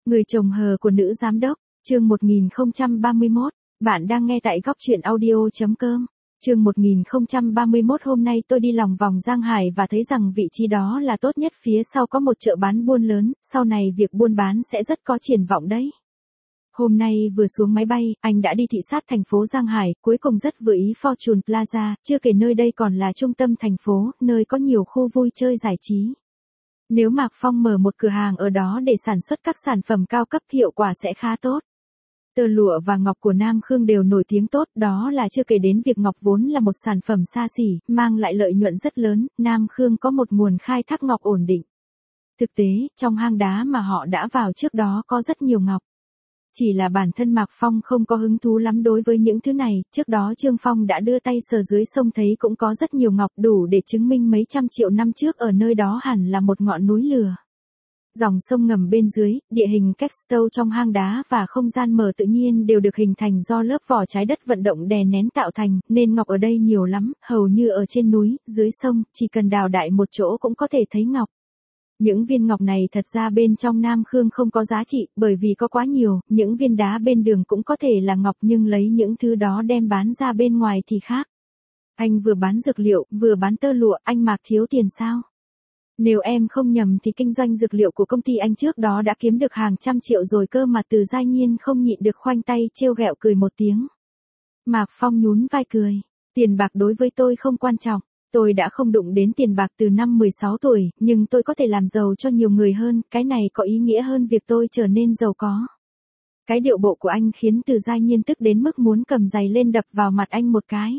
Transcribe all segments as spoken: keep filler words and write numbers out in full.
Người chồng hờ của nữ giám đốc, chương một nghìn không trăm ba mươi mốt, bạn đang nghe tại góc truyện audio.com. Chương một nghìn không trăm ba mươi mốt hôm nay tôi đi lòng vòng Giang Hải và thấy rằng vị trí đó là tốt nhất, phía sau có một chợ bán buôn lớn, sau này việc buôn bán sẽ rất có triển vọng đấy. Hôm nay vừa xuống máy bay, anh đã đi thị sát thành phố Giang Hải, cuối cùng rất vừa ý Fortune Plaza, chưa kể nơi đây còn là trung tâm thành phố, nơi có nhiều khu vui chơi giải trí. Nếu Mạc Phong mở một cửa hàng ở đó để sản xuất các sản phẩm cao cấp, hiệu quả sẽ khá tốt. Tơ lụa và ngọc của Nam Khương đều nổi tiếng tốt, đó là chưa kể đến việc ngọc vốn là một sản phẩm xa xỉ, mang lại lợi nhuận rất lớn, Nam Khương có một nguồn khai thác ngọc ổn định. Thực tế, trong hang đá mà họ đã vào trước đó có rất nhiều ngọc. Chỉ là bản thân Mạc Phong không có hứng thú lắm đối với những thứ này, trước đó Trương Phong đã đưa tay sờ dưới sông thấy cũng có rất nhiều ngọc, đủ để chứng minh mấy trăm triệu năm trước ở nơi đó hẳn là một ngọn núi lửa. Dòng sông ngầm bên dưới, địa hình Keckstow trong hang đá và không gian mở tự nhiên đều được hình thành do lớp vỏ trái đất vận động đè nén tạo thành, nên ngọc ở đây nhiều lắm, hầu như ở trên núi, dưới sông, chỉ cần đào đại một chỗ cũng có thể thấy ngọc. Những viên ngọc này thật ra bên trong Nam Khương không có giá trị, bởi vì có quá nhiều, những viên đá bên đường cũng có thể là ngọc nhưng lấy những thứ đó đem bán ra bên ngoài thì khác. Anh vừa bán dược liệu, vừa bán tơ lụa, anh Mạc thiếu tiền sao? Nếu em không nhầm thì kinh doanh dược liệu của công ty anh trước đó đã kiếm được hàng trăm triệu rồi cơ mà. Từ Giai Nhiên không nhịn được khoanh tay trêu ghẹo cười một tiếng. Mạc Phong nhún vai cười, tiền bạc đối với tôi không quan trọng. Tôi đã không đụng đến tiền bạc từ năm mười sáu tuổi, nhưng tôi có thể làm giàu cho nhiều người hơn, cái này có ý nghĩa hơn việc tôi trở nên giàu có. Cái điệu bộ của anh khiến Từ Giai Nhiên tức đến mức muốn cầm giày lên đập vào mặt anh một cái.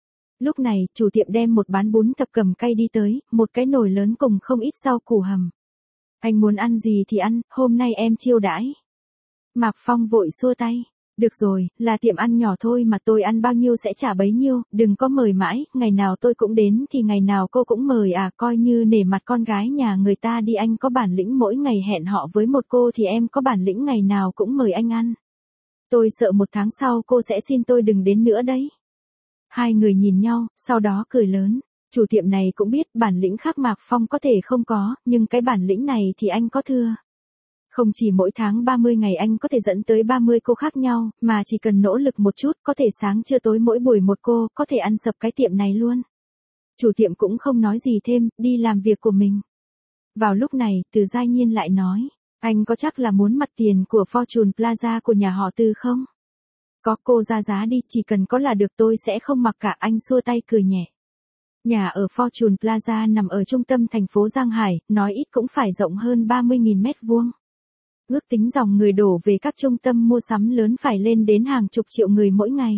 Lúc này, chủ tiệm đem một bán bún thập cẩm cay đi tới, một cái nồi lớn cùng không ít rau củ hầm. Anh muốn ăn gì thì ăn, hôm nay em chiêu đãi. Mạc Phong vội xua tay. Được rồi, là tiệm ăn nhỏ thôi mà, tôi ăn bao nhiêu sẽ trả bấy nhiêu, đừng có mời mãi, ngày nào tôi cũng đến thì ngày nào cô cũng mời à, coi như nể mặt con gái nhà người ta đi. Anh có bản lĩnh mỗi ngày hẹn họ với một cô thì em có bản lĩnh ngày nào cũng mời anh ăn. Tôi sợ một tháng sau cô sẽ xin tôi đừng đến nữa đấy. Hai người nhìn nhau, sau đó cười lớn. Chủ tiệm này cũng biết bản lĩnh khác Mạc Phong có thể không có, nhưng cái bản lĩnh này thì anh có thưa. Không chỉ mỗi tháng ba mươi ngày anh có thể dẫn tới ba mươi cô khác nhau, mà chỉ cần nỗ lực một chút, có thể sáng trưa tối mỗi buổi một cô, có thể ăn sập cái tiệm này luôn. Chủ tiệm cũng không nói gì thêm, đi làm việc của mình. Vào lúc này, Từ Giai Nhiên lại nói, anh có chắc là muốn mặt tiền của Fortune Plaza của nhà họ Từ không? Có, cô ra giá đi, chỉ cần có là được, tôi sẽ không mặc cả. Anh xua tay cười nhẹ. Nhà ở Fortune Plaza nằm ở trung tâm thành phố Giang Hải, nói ít cũng phải rộng hơn ba mươi nghìn mét vuông. Ước tính dòng người đổ về các trung tâm mua sắm lớn phải lên đến hàng chục triệu người mỗi ngày.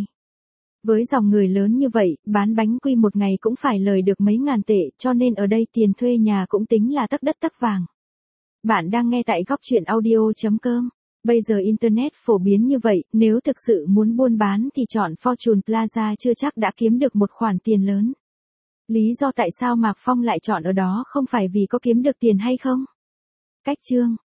Với dòng người lớn như vậy, bán bánh quy một ngày cũng phải lời được mấy ngàn tệ, cho nên ở đây tiền thuê nhà cũng tính là tấc đất tấc vàng. Bạn đang nghe tại góc truyện audio.com. Bây giờ Internet phổ biến như vậy, nếu thực sự muốn buôn bán thì chọn Fortune Plaza chưa chắc đã kiếm được một khoản tiền lớn. Lý do tại sao Mạc Phong lại chọn ở đó không phải vì có kiếm được tiền hay không? Cách chương